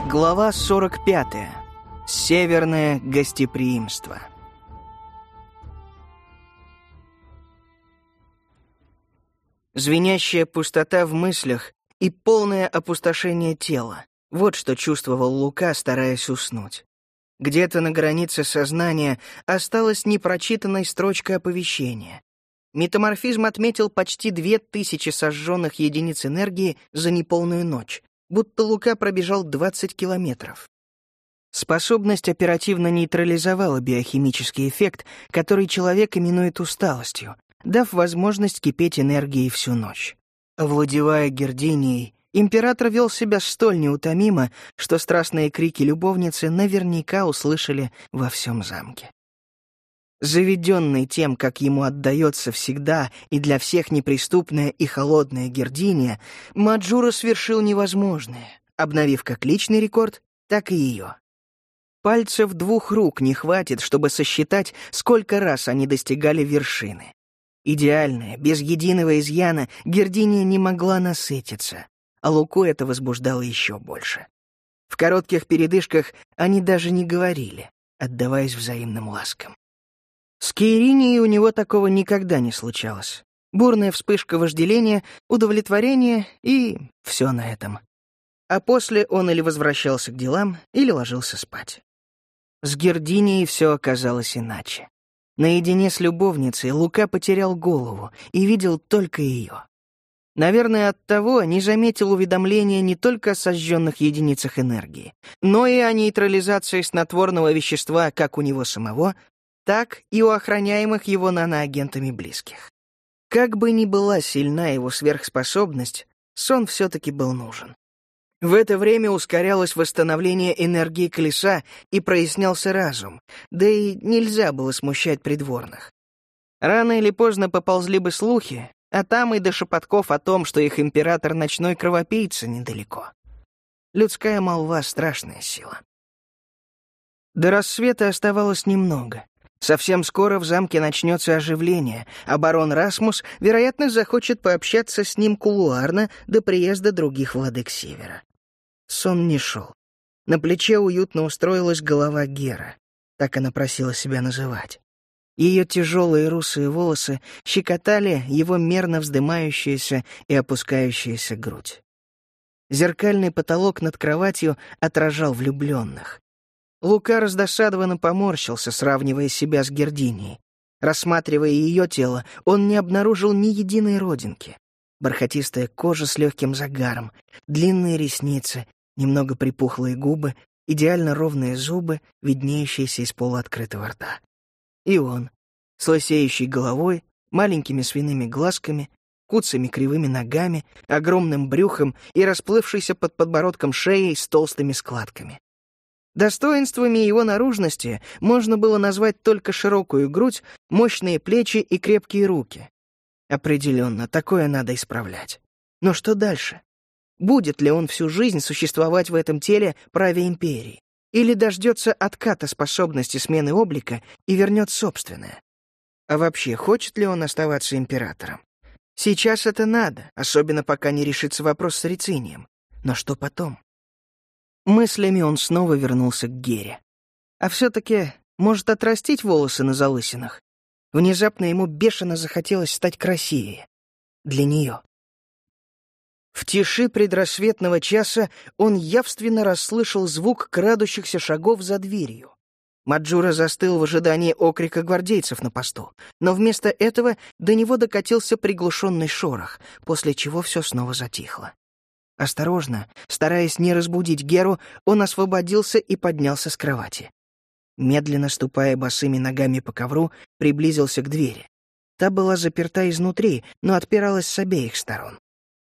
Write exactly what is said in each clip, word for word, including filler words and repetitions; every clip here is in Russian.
Глава сорок пятая. Северное гостеприимство. Звенящая пустота в мыслях и полное опустошение тела — вот что чувствовал Лука, стараясь уснуть. Где-то на границе сознания осталась непрочитанной строчка оповещения. Метаморфизм отметил почти две тысячи сожженных единиц энергии за неполную ночь, будто Лука пробежал двадцать километров. Способность оперативно нейтрализовала биохимический эффект, который человек именует усталостью, дав возможность кипеть энергией всю ночь. Овладевая Гердинией, император вел себя столь неутомимо, что страстные крики любовницы наверняка услышали во всем замке. Заведенный тем, как ему отдается всегда и для всех неприступная и холодная Гердиния, Маджура свершил невозможное, обновив как личный рекорд, так и ее. Пальцев двух рук не хватит, чтобы сосчитать, сколько раз они достигали вершины. Идеальная, без единого изъяна, Гердиния не могла насытиться, а Луку это возбуждало еще больше. В коротких передышках они даже не говорили, отдаваясь взаимным ласкам. С Кейринией у него такого никогда не случалось. Бурная вспышка вожделения, удовлетворения и все на этом. А после он или возвращался к делам, или ложился спать. С Гердинией все оказалось иначе. Наедине с любовницей Лука потерял голову и видел только ее. Наверное, оттого не заметил уведомления не только о сожженных единицах энергии, но и о нейтрализации снотворного вещества как у него самого, так и у охраняемых его наноагентами близких. Как бы ни была сильна его сверхспособность, сон все-таки был нужен. В это время ускорялось восстановление энергии колеса и прояснялся разум, да и нельзя было смущать придворных. Рано или поздно поползли бы слухи, а там и до шепотков о том, что их император ночной кровопийца недалеко. Людская молва — страшная сила. До рассвета оставалось немного. Совсем скоро в замке начнется оживление, а барон Расмус, вероятно, захочет пообщаться с ним кулуарно до приезда других владык Севера. Сон не шел. На плече уютно устроилась голова Гера, так она просила себя называть. Ее тяжелые русые волосы щекотали его мерно вздымающуюся и опускающуюся грудь. Зеркальный потолок над кроватью отражал влюбленных. Лука раздосадованно поморщился, сравнивая себя с Гердинией. Рассматривая ее тело, он не обнаружил ни единой родинки. Бархатистая кожа с легким загаром, длинные ресницы, немного припухлые губы, идеально ровные зубы, виднеющиеся из полуоткрытого рта. И он, с лысеющей головой, маленькими свиными глазками, куцами кривыми ногами, огромным брюхом и расплывшейся под подбородком шеей с толстыми складками. Достоинствами его наружности можно было назвать только широкую грудь, мощные плечи и крепкие руки. Определенно, такое надо исправлять. Но что дальше? Будет ли он всю жизнь существовать в этом теле праве империи? Или дождется отката способности смены облика и вернет собственное? А вообще, хочет ли он оставаться императором? Сейчас это надо, особенно пока не решится вопрос с Рицинием. Но что потом? Мыслями он снова вернулся к Гере. А все-таки может отрастить волосы на залысинах. Внезапно ему бешено захотелось стать красивее. Для нее. В тиши предрассветного часа он явственно расслышал звук крадущихся шагов за дверью. Маджура застыл в ожидании окрика гвардейцев на посту, но вместо этого до него докатился приглушенный шорох, после чего все снова затихло. Осторожно, стараясь не разбудить Геру, он освободился и поднялся с кровати. Медленно ступая босыми ногами по ковру, приблизился к двери. Та была заперта изнутри, но отпиралась с обеих сторон.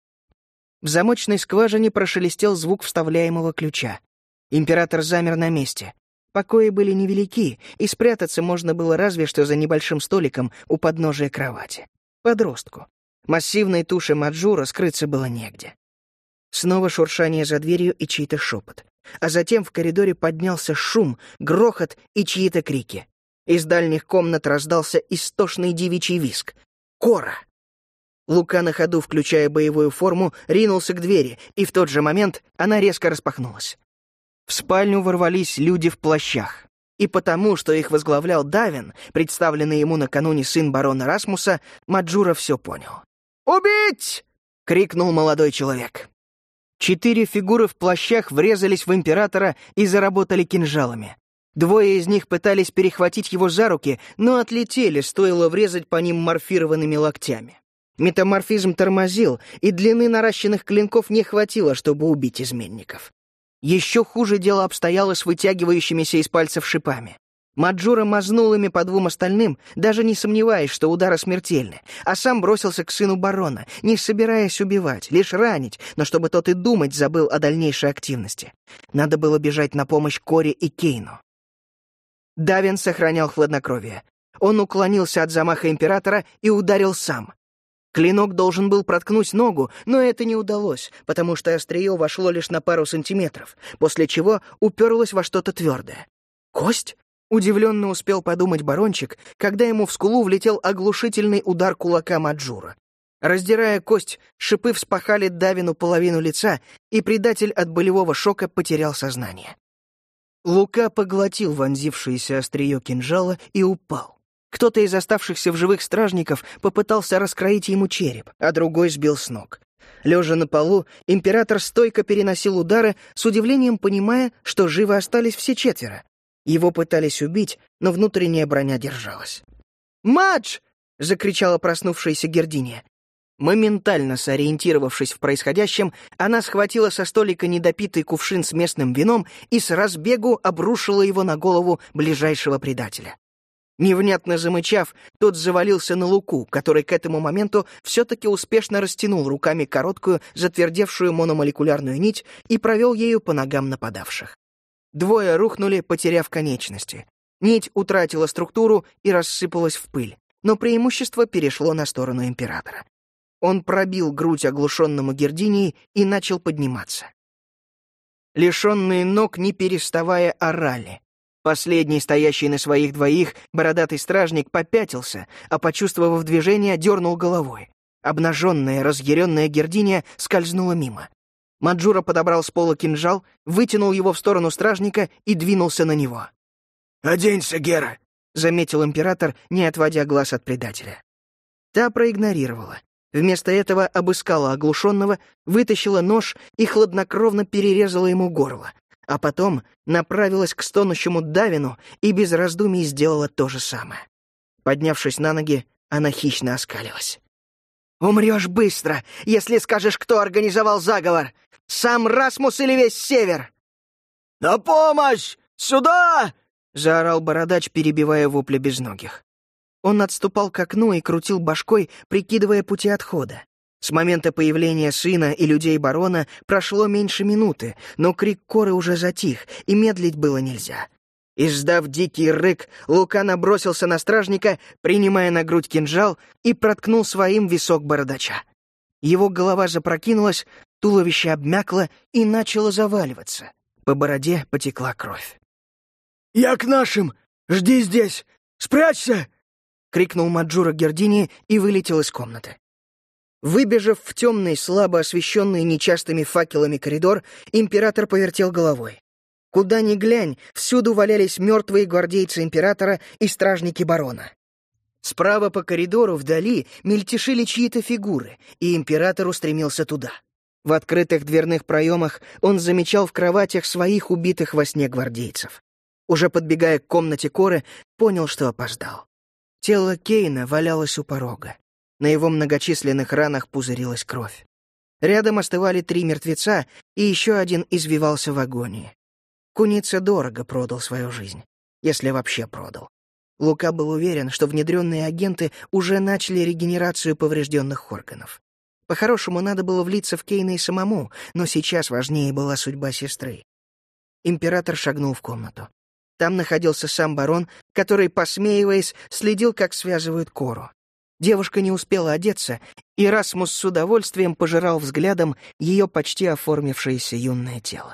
В замочной скважине прошелестел звук вставляемого ключа. Император замер на месте. Покои были невелики, и спрятаться можно было разве что за небольшим столиком у подножия кровати. Подростку. Массивной туше Маджура скрыться было негде. Снова шуршание за дверью и чей-то шепот. А затем в коридоре поднялся шум, грохот и чьи-то крики. Из дальних комнат раздался истошный девичий визг. «Кора!» Лука на ходу, включая боевую форму, ринулся к двери, и в тот же момент она резко распахнулась. В спальню ворвались люди в плащах. И потому, что их возглавлял Давин, представленный ему накануне сын барона Расмуса, Маджура все понял. «Убить!» — крикнул молодой человек. Четыре фигуры в плащах врезались в императора и заработали кинжалами. Двое из них пытались перехватить его за руки, но отлетели, стоило врезать по ним морфированными локтями. Метаморфизм тормозил, и длины наращенных клинков не хватило, чтобы убить изменников. Еще хуже дело обстояло с вытягивающимися из пальцев шипами. Маджура мазнул ими по двум остальным, даже не сомневаясь, что удары смертельны, а сам бросился к сыну барона, не собираясь убивать, лишь ранить, но чтобы тот и думать забыл о дальнейшей активности. Надо было бежать на помощь Коре и Кейну. Давин сохранял хладнокровие. Он уклонился от замаха императора и ударил сам. Клинок должен был проткнуть ногу, но это не удалось, потому что острие вошло лишь на пару сантиметров, после чего уперлось во что-то твердое. «Кость?» — удивленно успел подумать барончик, когда ему в скулу влетел оглушительный удар кулака Маджура. Раздирая кость, шипы вспахали Давину половину лица, и предатель от болевого шока потерял сознание. Лука поглотил вонзившееся острие кинжала и упал. Кто-то из оставшихся в живых стражников попытался раскроить ему череп, а другой сбил с ног. Лежа на полу, император стойко переносил удары, с удивлением понимая, что живы остались все четверо. Его пытались убить, но внутренняя броня держалась. «Мадж!» — закричала проснувшаяся Гердиния. Моментально сориентировавшись в происходящем, она схватила со столика недопитый кувшин с местным вином и с разбегу обрушила его на голову ближайшего предателя. Невнятно замычав, тот завалился на Луку, который к этому моменту все-таки успешно растянул руками короткую, затвердевшую мономолекулярную нить и провел ею по ногам нападавших. Двое рухнули, потеряв конечности. Нить утратила структуру и рассыпалась в пыль, но преимущество перешло на сторону императора. Он пробил грудь оглушенному Гердинии и начал подниматься. Лишенные ног, не переставая, орали. Последний, стоящий на своих двоих, бородатый стражник попятился, а, почувствовав движение, дернул головой. Обнаженная, разъяренная Гердиния скользнула мимо. Маджура подобрал с пола кинжал, вытянул его в сторону стражника и двинулся на него. «Оденься, Гера!» — заметил император, не отводя глаз от предателя. Та проигнорировала. Вместо этого обыскала оглушенного, вытащила нож и хладнокровно перерезала ему горло, а потом направилась к стонущему Давину и без раздумий сделала то же самое. Поднявшись на ноги, она хищно оскалилась. «Умрешь быстро, если скажешь, кто организовал заговор! Сам Расмус или весь Север?» «На помощь! Сюда!» — заорал бородач, перебивая вопли безногих. Он отступал к окну и крутил башкой, прикидывая пути отхода. С момента появления сына и людей барона прошло меньше минуты, но крик Коры уже затих, и медлить было нельзя. Издав дикий рык, Лука набросился на стражника, принимая на грудь кинжал, и проткнул своим висок бородача. Его голова запрокинулась, туловище обмякло и начало заваливаться. По бороде потекла кровь. «Я к нашим! Жди здесь! Спрячься!» — крикнул Маджура Гердинии и вылетел из комнаты. Выбежав в темный, слабо освещенный нечастыми факелами коридор, император повертел головой. Куда ни глянь, всюду валялись мертвые гвардейцы императора и стражники барона. Справа по коридору вдали мельтешили чьи-то фигуры, и император устремился туда. В открытых дверных проемах он замечал в кроватях своих убитых во сне гвардейцев. Уже подбегая к комнате Коры, понял, что опоздал. Тело Кейна валялось у порога. На его многочисленных ранах пузырилась кровь. Рядом остывали три мертвеца, и еще один извивался в агонии. Куница дорого продал свою жизнь, если вообще продал. Лука был уверен, что внедренные агенты уже начали регенерацию поврежденных органов. По-хорошему, надо было влиться в Кейна и самому, но сейчас важнее была судьба сестры. Император шагнул в комнату. Там находился сам барон, который, посмеиваясь, следил, как связывают Кору. Девушка не успела одеться, и Расмус с удовольствием пожирал взглядом ее почти оформившееся юное тело.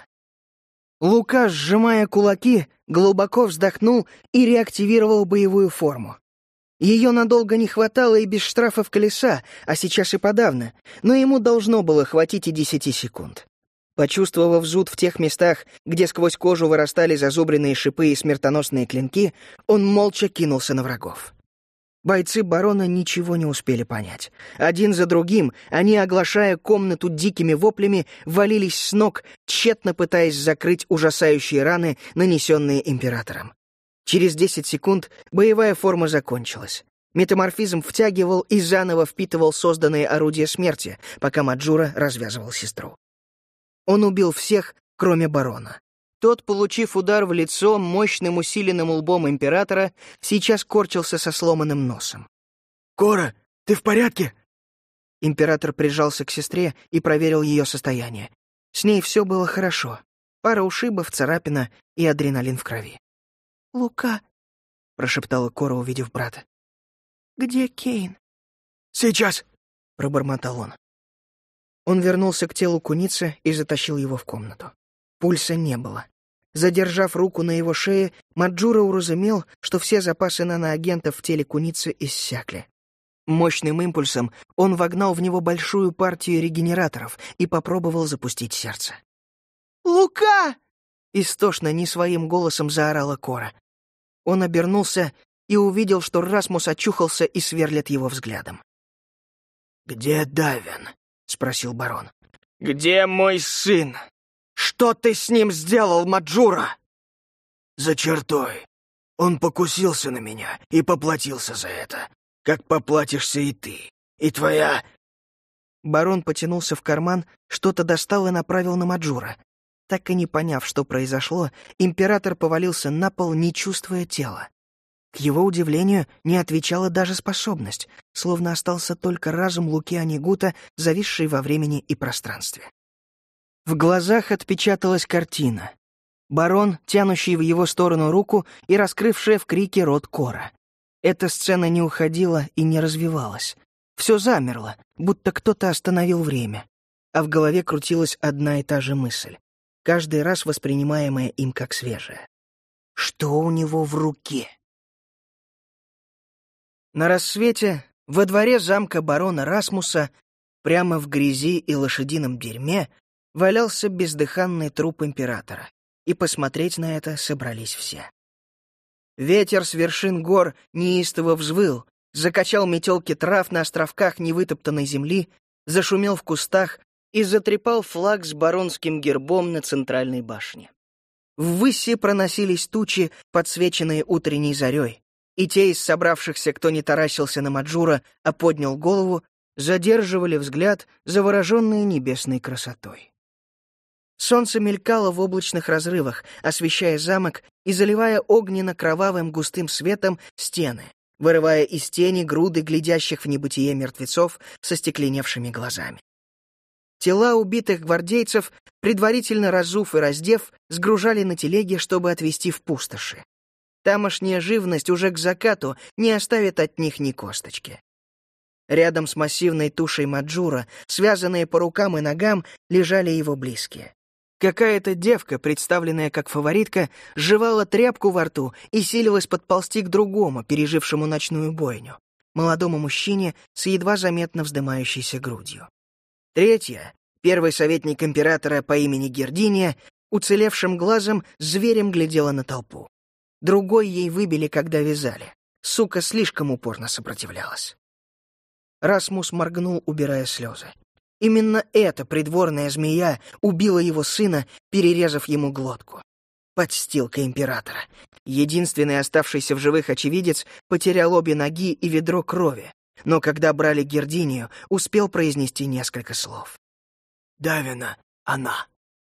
Лука, сжимая кулаки, глубоко вздохнул и реактивировал боевую форму. Ее надолго не хватало и без штрафов колеса, а сейчас и подавно, но ему должно было хватить и десяти секунд. Почувствовав зуд в тех местах, где сквозь кожу вырастали зазубренные шипы и смертоносные клинки, он молча кинулся на врагов. Бойцы барона ничего не успели понять. Один за другим они, оглашая комнату дикими воплями, валились с ног, тщетно пытаясь закрыть ужасающие раны, нанесенные императором. Через десять секунд боевая форма закончилась. Метаморфизм втягивал и заново впитывал созданные орудия смерти, пока Маджура развязывал сестру. Он убил всех, кроме барона. Тот, получив удар в лицо мощным усиленным лбом императора, сейчас корчился со сломанным носом. «Кора, ты в порядке?» Император прижался к сестре и проверил ее состояние. С ней все было хорошо. Пара ушибов, царапина и адреналин в крови. «Лука», — прошептала Кора, увидев брата. «Где Кейн?» «Сейчас», — пробормотал он. Он вернулся к телу куницы и затащил его в комнату. Пульса не было. Задержав руку на его шее, Маджура уразумел, что все запасы наноагентов в теле куницы иссякли. Мощным импульсом он вогнал в него большую партию регенераторов и попробовал запустить сердце. «Лука!» — истошно не своим голосом заорала Кора. Он обернулся и увидел, что Расмус очухался и сверлит его взглядом. «Где Давин?» — спросил барон. «Где мой сын? Что ты с ним сделал, Маджура?» «За чертой. Он покусился на меня и поплатился за это. Как поплатишься и ты, и твоя...» Барон потянулся в карман, что-то достал и направил на Маджура. Так и не поняв, что произошло, император повалился на пол, не чувствуя тела. К его удивлению, не отвечала даже способность, словно остался только разум Луки Анигута, зависший во времени и пространстве. В глазах отпечаталась картина. Барон, тянущий в его сторону руку и раскрывшая в крике рот Кора. Эта сцена не уходила и не развивалась. Все замерло, будто кто-то остановил время. А в голове крутилась одна и та же мысль, каждый раз воспринимаемая им как свежая. Что у него в руке? На рассвете во дворе замка барона Расмуса, прямо в грязи и лошадином дерьме, валялся бездыханный труп императора, и посмотреть на это собрались все. Ветер с вершин гор неистово взвыл, закачал метелки трав на островках невытоптанной земли, зашумел в кустах и затрепал флаг с баронским гербом на центральной башне. Ввыси проносились тучи, подсвеченные утренней зарей, и те из собравшихся, кто не таращился на Маджура, а поднял голову, задерживали взгляд, завороженные небесной красотой. Солнце мелькало в облачных разрывах, освещая замок и заливая огненно-кровавым густым светом стены, вырывая из тени груды глядящих в небытие мертвецов со стекленевшими глазами. Тела убитых гвардейцев, предварительно разув и раздев, сгружали на телеги, чтобы отвезти в пустоши. Тамошняя живность уже к закату не оставит от них ни косточки. Рядом с массивной тушей Маджура, связанные по рукам и ногам, лежали его близкие. Какая-то девка, представленная как фаворитка, жевала тряпку во рту и силилась подползти к другому, пережившему ночную бойню, молодому мужчине с едва заметно вздымающейся грудью. Третья, первый советник императора по имени Гердиния, уцелевшим глазом зверем глядела на толпу. Другой ей выбили, когда вязали. Сука слишком упорно сопротивлялась. Расмус моргнул, убирая слезы. Именно эта придворная змея убила его сына, перерезав ему глотку. Подстилка императора. Единственный оставшийся в живых очевидец потерял обе ноги и ведро крови, но когда брали Гердинию, успел произнести несколько слов. «Давина, она».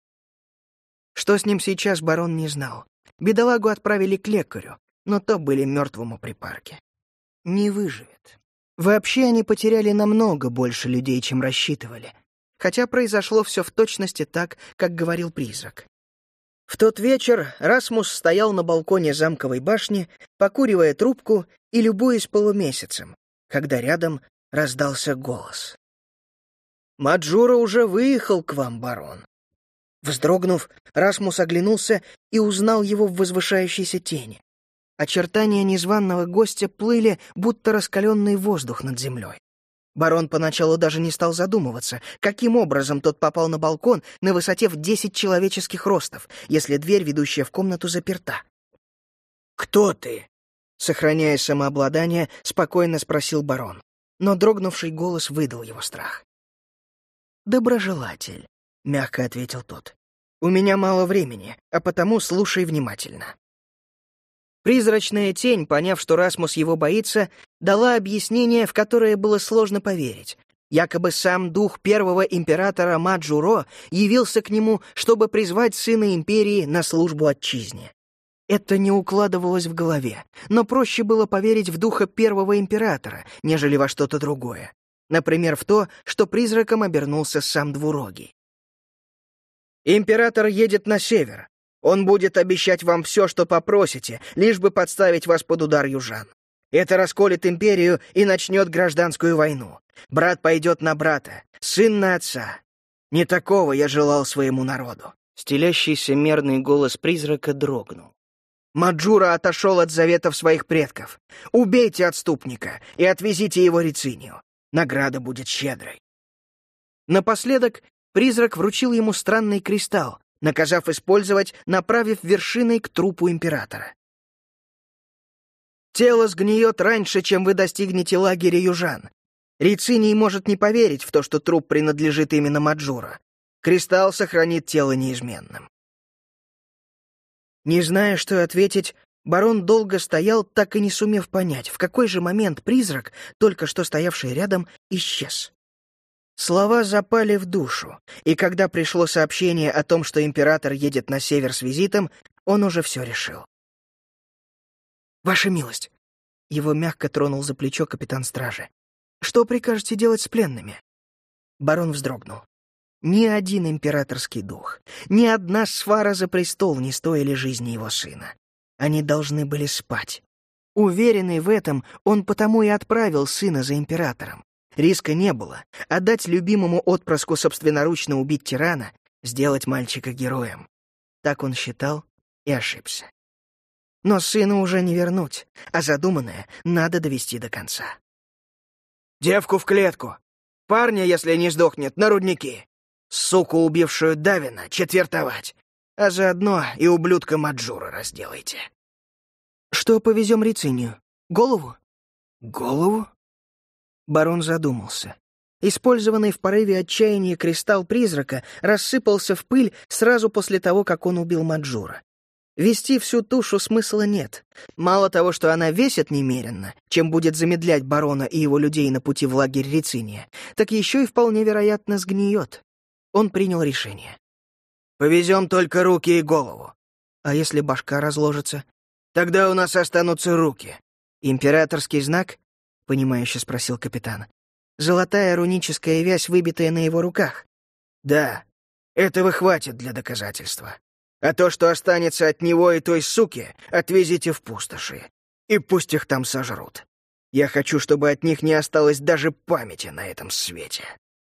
Что с ним сейчас, барон не знал. Бедолагу отправили к лекарю, но то были мертвому припарке. Не выживет. Вообще они потеряли намного больше людей, чем рассчитывали, хотя произошло все в точности так, как говорил призрак. В тот вечер Расмус стоял на балконе замковой башни, покуривая трубку и любуясь полумесяцем, когда рядом раздался голос. «Маджура уже выехал к вам, барон». Вздрогнув, Расмус оглянулся и узнал его в возвышающейся тени. Очертания незваного гостя плыли, будто раскаленный воздух над землей. Барон поначалу даже не стал задумываться, каким образом тот попал на балкон на высоте в десять человеческих ростов, если дверь, ведущая в комнату, заперта. «Кто ты?» — сохраняя самообладание, спокойно спросил барон, но дрогнувший голос выдал его страх. «Доброжелатель», — мягко ответил тот. «У меня мало времени, а потому слушай внимательно». Призрачная тень, поняв, что Расмус его боится, дала объяснение, в которое было сложно поверить. Якобы сам дух первого императора Маджуро явился к нему, чтобы призвать сына империи на службу отчизне. Это не укладывалось в голове, но проще было поверить в духа первого императора, нежели во что-то другое. Например, в то, что призраком обернулся сам Двурогий. «Император едет на север. Он будет обещать вам все, что попросите, лишь бы подставить вас под удар южан. Это расколет империю и начнет гражданскую войну. Брат пойдет на брата, сын на отца. Не такого я желал своему народу». Стелящийся мерный голос призрака дрогнул. «Маджура отошел от заветов своих предков. Убейте отступника и отвезите его Рицинию. Награда будет щедрой». Напоследок призрак вручил ему странный кристалл, наказав использовать, направив вершиной к трупу императора. «Тело сгниет раньше, чем вы достигнете лагеря южан. Рициний может не поверить в то, что труп принадлежит именно Маджура. Кристалл сохранит тело неизменным». Не зная, что ответить, барон долго стоял, так и не сумев понять, в какой же момент призрак, только что стоявший рядом, исчез. Слова запали в душу, и когда пришло сообщение о том, что император едет на север с визитом, он уже все решил. «Ваша милость!» — его мягко тронул за плечо капитан стражи. «Что прикажете делать с пленными?» Барон вздрогнул. Ни один императорский дух, ни одна свара за престол не стоили жизни его сына. Они должны были спать. Уверенный в этом, он потому и отправил сына за императором. Риска не было. Отдать любимому отпрыску собственноручно убить тирана, сделать мальчика героем. Так он считал и ошибся. Но сына уже не вернуть, а задуманное надо довести до конца. «Девку в клетку! Парня, если не сдохнет, на рудники! Суку, убившую Давина, четвертовать! А заодно и ублюдка Маджура разделайте!» «Что повезем Рицинию? Голову?» «Голову?» Барон задумался. Использованный в порыве отчаяния кристалл призрака рассыпался в пыль сразу после того, как он убил Маджура. Вести всю тушу смысла нет. Мало того, что она весит немеренно, чем будет замедлять барона и его людей на пути в лагерь Рициния, так еще и вполне вероятно сгниет. Он принял решение. «Повезем только руки и голову». «А если башка разложится?» «Тогда у нас останутся руки». «Императорский знак?» — понимающе спросил капитан. «Золотая руническая вязь, выбитая на его руках?» «Да, этого хватит для доказательства. А то, что останется от него и той суки, отвезите в пустоши. И пусть их там сожрут. Я хочу, чтобы от них не осталось даже памяти на этом свете».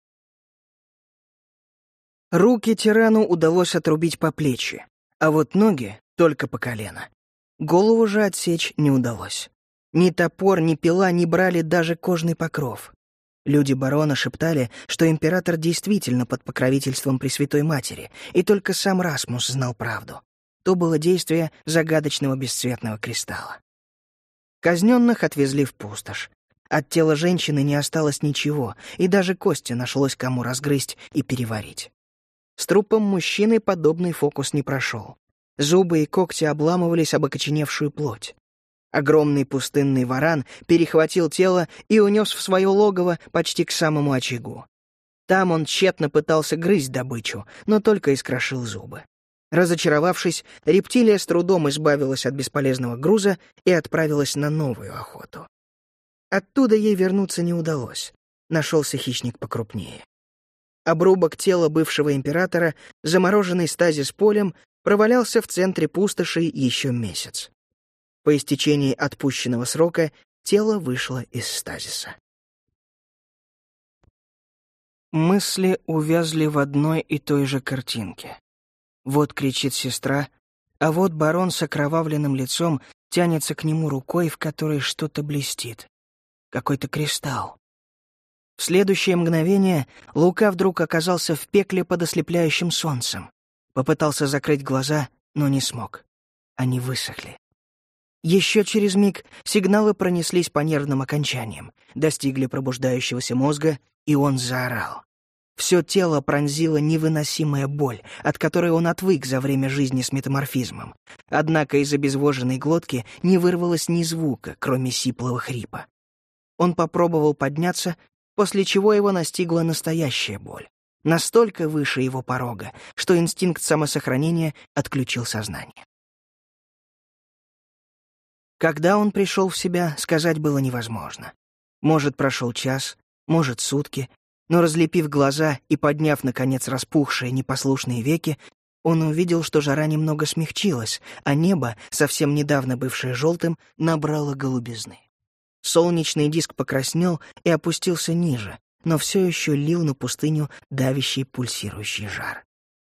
Руки тирану удалось отрубить по плечи, а вот ноги — только по колено. Голову же отсечь не удалось. Ни топор, ни пила не брали даже кожный покров. Люди барона шептали, что император действительно под покровительством Пресвятой Матери, и только сам Расмус знал правду. То было действие загадочного бесцветного кристалла. Казненных отвезли в пустошь. От тела женщины не осталось ничего, и даже кости нашлось кому разгрызть и переварить. С трупом мужчины подобный фокус не прошел. Зубы и когти обламывались об окоченевшую плоть. Огромный пустынный варан перехватил тело и унес в свое логово почти к самому очагу. Там он тщетно пытался грызть добычу, но только искрошил зубы. Разочаровавшись, рептилия с трудом избавилась от бесполезного груза и отправилась на новую охоту. Оттуда ей вернуться не удалось. Нашелся хищник покрупнее. Обрубок тела бывшего императора, замороженный стазис полем, провалялся в центре пустоши еще месяц. По истечении отпущенного срока тело вышло из стазиса. Мысли увязли в одной и той же картинке. Вот кричит сестра, а вот барон с окровавленным лицом тянется к нему рукой, в которой что-то блестит. Какой-то кристалл. В следующее мгновение Лука вдруг оказался в пекле под ослепляющим солнцем. Попытался закрыть глаза, но не смог. Они высохли. Еще через миг сигналы пронеслись по нервным окончаниям, достигли пробуждающегося мозга, и он заорал. Все тело пронзила невыносимая боль, от которой он отвык за время жизни с метаморфизмом. Однако из обезвоженной глотки не вырвалось ни звука, кроме сиплого хрипа. Он попробовал подняться, после чего его настигла настоящая боль, настолько выше его порога, что инстинкт самосохранения отключил сознание. Когда он пришел в себя, сказать было невозможно. Может, прошел час, может, сутки, но, разлепив глаза и подняв, наконец, распухшие непослушные веки, он увидел, что жара немного смягчилась, а небо, совсем недавно бывшее желтым, набрало голубизны. Солнечный диск покраснел и опустился ниже, но все еще лил на пустыню давящий пульсирующий жар.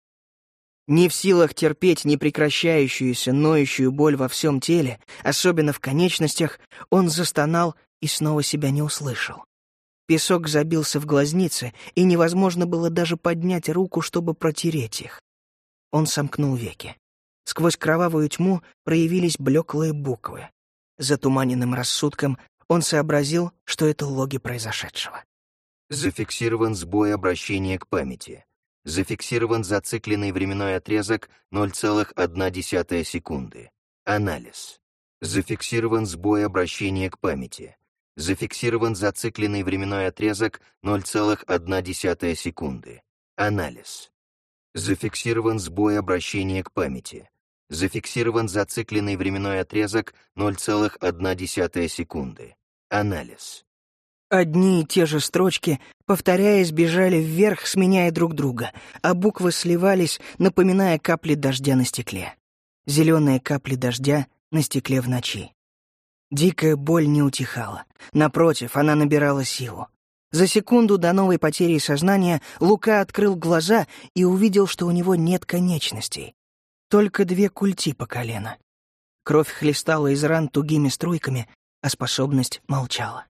Не в силах терпеть непрекращающуюся, ноющую боль во всем теле, особенно в конечностях, он застонал и снова себя не услышал. Песок забился в глазницы, и невозможно было даже поднять руку, чтобы протереть их. Он сомкнул веки. Сквозь кровавую тьму проявились блеклые буквы. Затуманенным рассудком он сообразил, что это логи произошедшего. Зафиксирован сбой обращения к памяти. Зафиксирован зацикленный временной отрезок ноль целых одна десятая секунды. Анализ. Зафиксирован сбой обращения к памяти. Зафиксирован зацикленный временной отрезок ноль целых одна десятая секунды. Анализ. Зафиксирован сбой обращения к памяти. Зафиксирован зацикленный временной отрезок ноль целых одна десятая секунды. Анализ. Одни и те же строчки, повторяясь, бежали вверх, сменяя друг друга, а буквы сливались, напоминая капли дождя на стекле. Зеленые капли дождя на стекле в ночи. Дикая боль не утихала. Напротив, она набирала силу. За секунду до новой потери сознания Лука открыл глаза и увидел, что у него нет конечностей. Только две культи по колено. Кровь хлестала из ран тугими струйками, а способность молчала.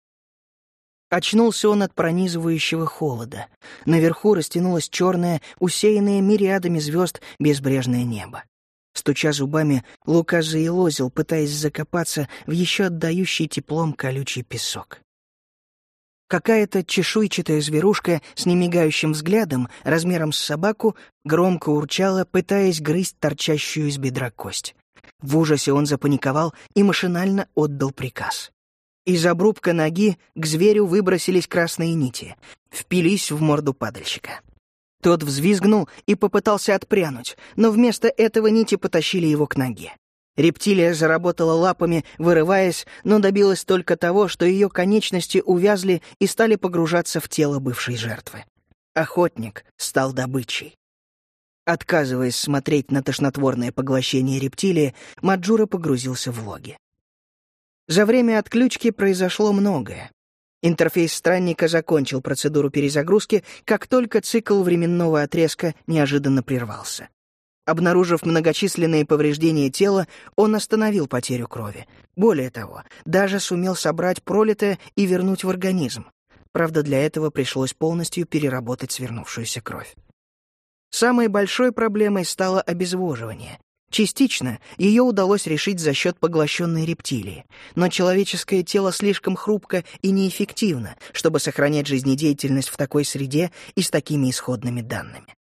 Очнулся он от пронизывающего холода. Наверху растянулось черное, усеянное мириадами звезд безбрежное небо. Стуча зубами, Лука заелозил, пытаясь закопаться в еще отдающий теплом колючий песок. Какая-то чешуйчатая зверушка с немигающим взглядом, размером с собаку, громко урчала, пытаясь грызть торчащую из бедра кость. В ужасе он запаниковал и машинально отдал приказ. Из обрубка ноги к зверю выбросились красные нити, впились в морду падальщика. Тот взвизгнул и попытался отпрянуть, но вместо этого нити потащили его к ноге. Рептилия заработала лапами, вырываясь, но добилась только того, что ее конечности увязли и стали погружаться в тело бывшей жертвы. Охотник стал добычей. Отказываясь смотреть на тошнотворное поглощение рептилии, Маджура погрузился в логи. За время отключки произошло многое. Интерфейс странника закончил процедуру перезагрузки, как только цикл временного отрезка неожиданно прервался. Обнаружив многочисленные повреждения тела, он остановил потерю крови. Более того, даже сумел собрать пролитое и вернуть в организм. Правда, для этого пришлось полностью переработать свернувшуюся кровь. Самой большой проблемой стало обезвоживание. Частично ее удалось решить за счет поглощенной рептилии, но человеческое тело слишком хрупко и неэффективно, чтобы сохранять жизнедеятельность в такой среде и с такими исходными данными.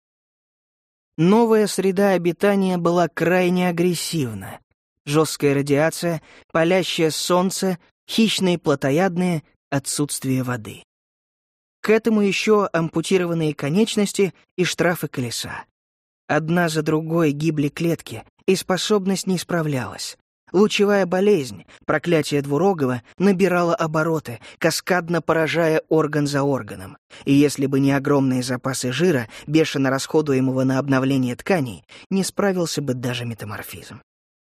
Новая среда обитания была крайне агрессивна. Жесткая радиация, палящее солнце, хищные плотоядные, отсутствие воды. К этому еще ампутированные конечности и штрафы колеса. Одна за другой гибли клетки, и способность не справлялась. Лучевая болезнь, проклятие двурогого, набирала обороты, каскадно поражая орган за органом. И если бы не огромные запасы жира, бешено расходуемого на обновление тканей, не справился бы даже метаморфизм.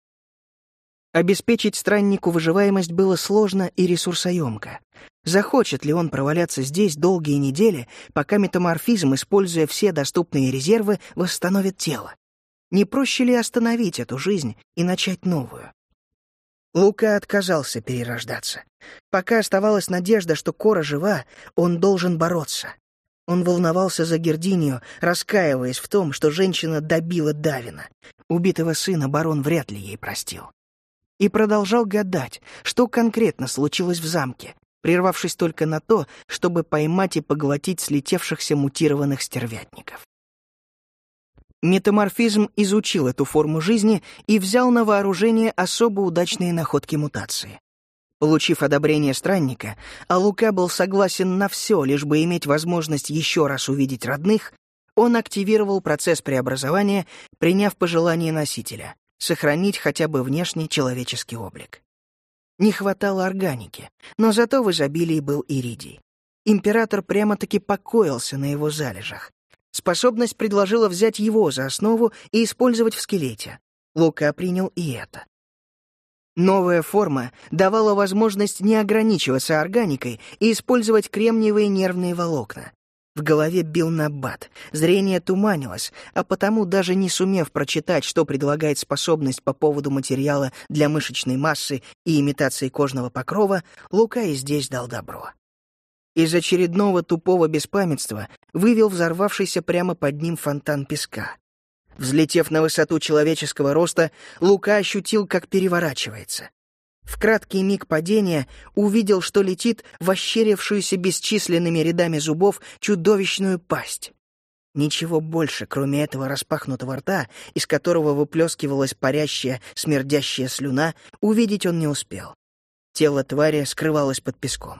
Обеспечить страннику выживаемость было сложно и ресурсоемко. Захочет ли он проваляться здесь долгие недели, пока метаморфизм, используя все доступные резервы, восстановит тело? Не проще ли остановить эту жизнь и начать новую? Лука отказался перерождаться. Пока оставалась надежда, что Кора жива, он должен бороться. Он волновался за Гердинию, раскаиваясь в том, что женщина добила Давина. Убитого сына барон вряд ли ей простил. И продолжал гадать, что конкретно случилось в замке, прервавшись только на то, чтобы поймать и поглотить слетевшихся мутированных стервятников. Метаморфизм изучил эту форму жизни и взял на вооружение особо удачные находки мутации. Получив одобрение странника, а Лука был согласен на все, лишь бы иметь возможность еще раз увидеть родных, он активировал процесс преобразования, приняв пожелание носителя — сохранить хотя бы внешний человеческий облик. Не хватало органики, но зато в изобилии был иридий. Император прямо-таки покоился на его залежах. Способность предложила взять его за основу и использовать в скелете. Лука принял и это. Новая форма давала возможность не ограничиваться органикой и использовать кремниевые нервные волокна. В голове бил набат, зрение туманилось, а потому, даже не сумев прочитать, что предлагает способность по поводу материала для мышечной массы и имитации кожного покрова, Лука и здесь дал добро. Из очередного тупого беспамятства вывел взорвавшийся прямо под ним фонтан песка. Взлетев на высоту человеческого роста, Лука ощутил, как переворачивается. В краткий миг падения увидел, что летит в ощерившуюся бесчисленными рядами зубов чудовищную пасть. Ничего больше, кроме этого распахнутого рта, из которого выплескивалась парящая, смердящая слюна, увидеть он не успел. Тело твари скрывалось под песком.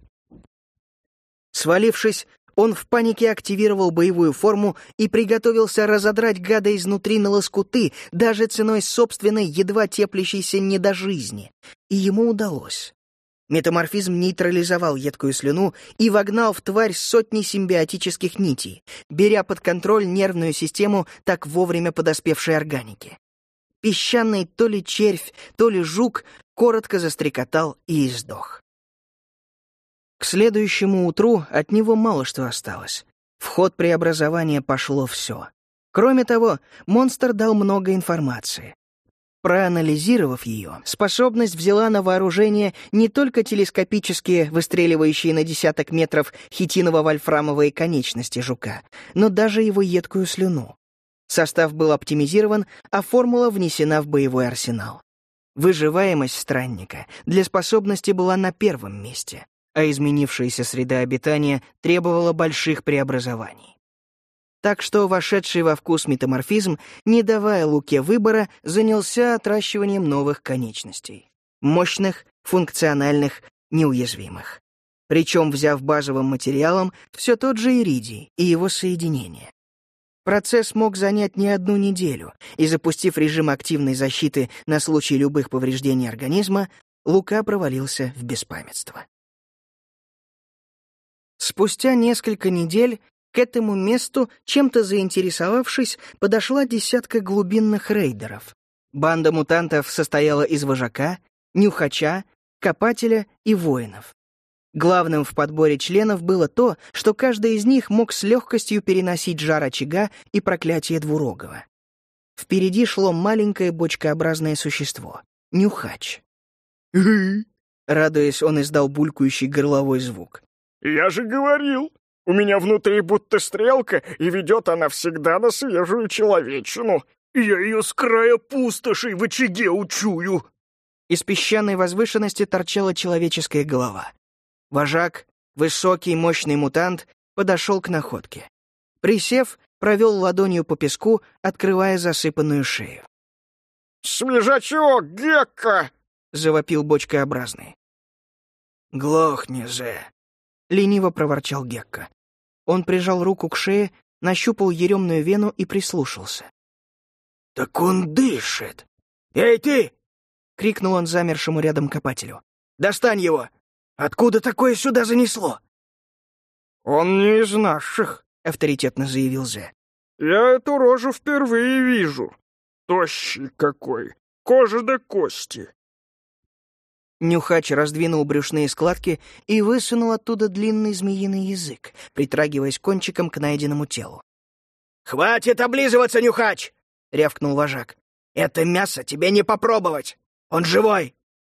Свалившись, он в панике активировал боевую форму и приготовился разодрать гада изнутри на лоскуты, даже ценой собственной едва теплящейся недожизни. И ему удалось. Метаморфизм нейтрализовал едкую слюну и вогнал в тварь сотни симбиотических нитей, беря под контроль нервную систему так вовремя подоспевшей органики. Песчаный то ли червь, то ли жук коротко застрекотал и издох. К следующему утру от него мало что осталось. В ход преобразования пошло все. Кроме того, монстр дал много информации. Проанализировав ее, способность взяла на вооружение не только телескопические, выстреливающие на десяток метров хитиново-вольфрамовые конечности жука, но даже его едкую слюну. Состав был оптимизирован, а формула внесена в боевой арсенал. Выживаемость странника для способности была на первом месте, а изменившаяся среда обитания требовала больших преобразований. Так что вошедший во вкус метаморфизм, не давая Луке выбора, занялся отращиванием новых конечностей. Мощных, функциональных, неуязвимых. Причем взяв базовым материалом все тот же иридий и его соединения. Процесс мог занять не одну неделю, и, запустив режим активной защиты на случай любых повреждений организма, Лука провалился в беспамятство. Спустя несколько недель к этому месту, чем-то заинтересовавшись, подошла десятка глубинных рейдеров. Банда мутантов состояла из вожака, нюхача, копателя и воинов. Главным в подборе членов было то, что каждый из них мог с легкостью переносить жар очага и проклятие двурогого. Впереди шло маленькое бочкообразное существо — нюхач. Радуясь, он издал булькающий горловой звук. «Я же говорил, у меня внутри будто стрелка, и ведет она всегда на свежую человечину. Я ее с края пустоши в очаге учую». Из песчаной возвышенности торчала человеческая голова. Вожак, высокий, мощный мутант, подошел к находке. Присев, провел ладонью по песку, открывая засыпанную шею. «Свежачок, Гекка!» — завопил бочкообразный. «Глохни, Зе!» — лениво проворчал Гекка. Он прижал руку к шее, нащупал еремную вену и прислушался. «Так он дышит! Эй, ты!» — крикнул он замершему рядом копателю. «Достань его! Откуда такое сюда занесло?» «Он не из наших», — авторитетно заявил Зе. «Я эту рожу впервые вижу. Тощий какой, кожа до кости». Нюхач раздвинул брюшные складки и высунул оттуда длинный змеиный язык, притрагиваясь кончиком к найденному телу. «Хватит облизываться, Нюхач!» — рявкнул вожак. «Это мясо тебе не попробовать! Он живой!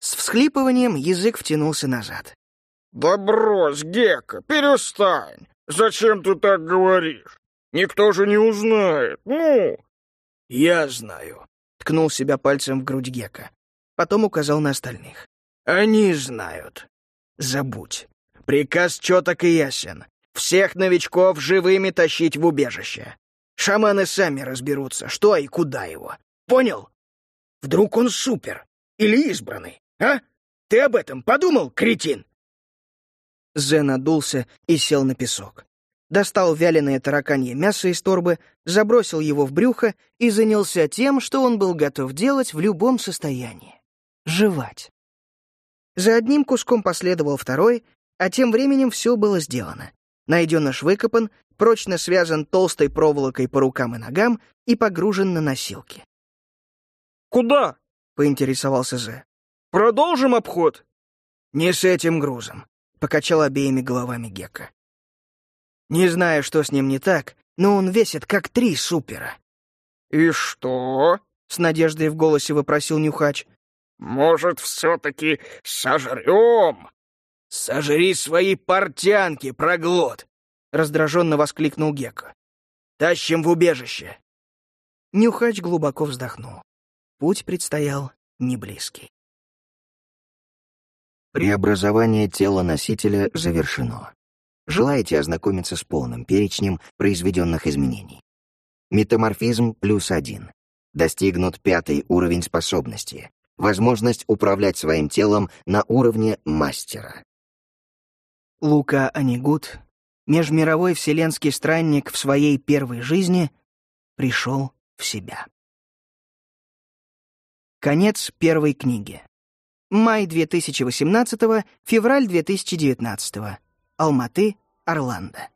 С всхлипыванием язык втянулся назад. «Да брось, Гекка, перестань! Зачем ты так говоришь? Никто же не узнает, ну!» «Я знаю», — ткнул себя пальцем в грудь Гекка. Потом указал на остальных. «Они знают. Забудь. Приказ четок и ясен. Всех новичков живыми тащить в убежище. Шаманы сами разберутся, что и куда его. Понял? Вдруг он супер или избранный, а? Ты об этом подумал, кретин?» Зе надулся и сел на песок. Достал вяленое тараканье мясо из торбы, забросил его в брюхо и занялся тем, что он был готов делать в любом состоянии — жевать. За одним куском последовал второй, а тем временем все было сделано. Найденыш выкопан, прочно связан толстой проволокой по рукам и ногам и погружен на носилки. «Куда?» — поинтересовался Зе. «Продолжим обход?» «Не с этим грузом», — покачал обеими головами Гекка. «Не знаю, что с ним не так, но он весит как три супера». «И что?» — с надеждой в голосе вопросил Нюхач. «Может, все-таки сожрем?» «Сожри свои портянки, проглот!» — раздраженно воскликнул Гекка. «Тащим в убежище!» Нюхач глубоко вздохнул. Путь предстоял неблизкий. Преобразование тела носителя завершено. Желаете ознакомиться с полным перечнем произведенных изменений? Метаморфизм плюс один. Достигнут пятый уровень способности. Возможность управлять своим телом на уровне мастера. Лука Анигут, межмировой вселенский странник в своей первой жизни, пришел в себя. Конец первой книги. Май две тысячи восемнадцатого, февраль две тысячи девятнадцатого. Алматы, Орландо.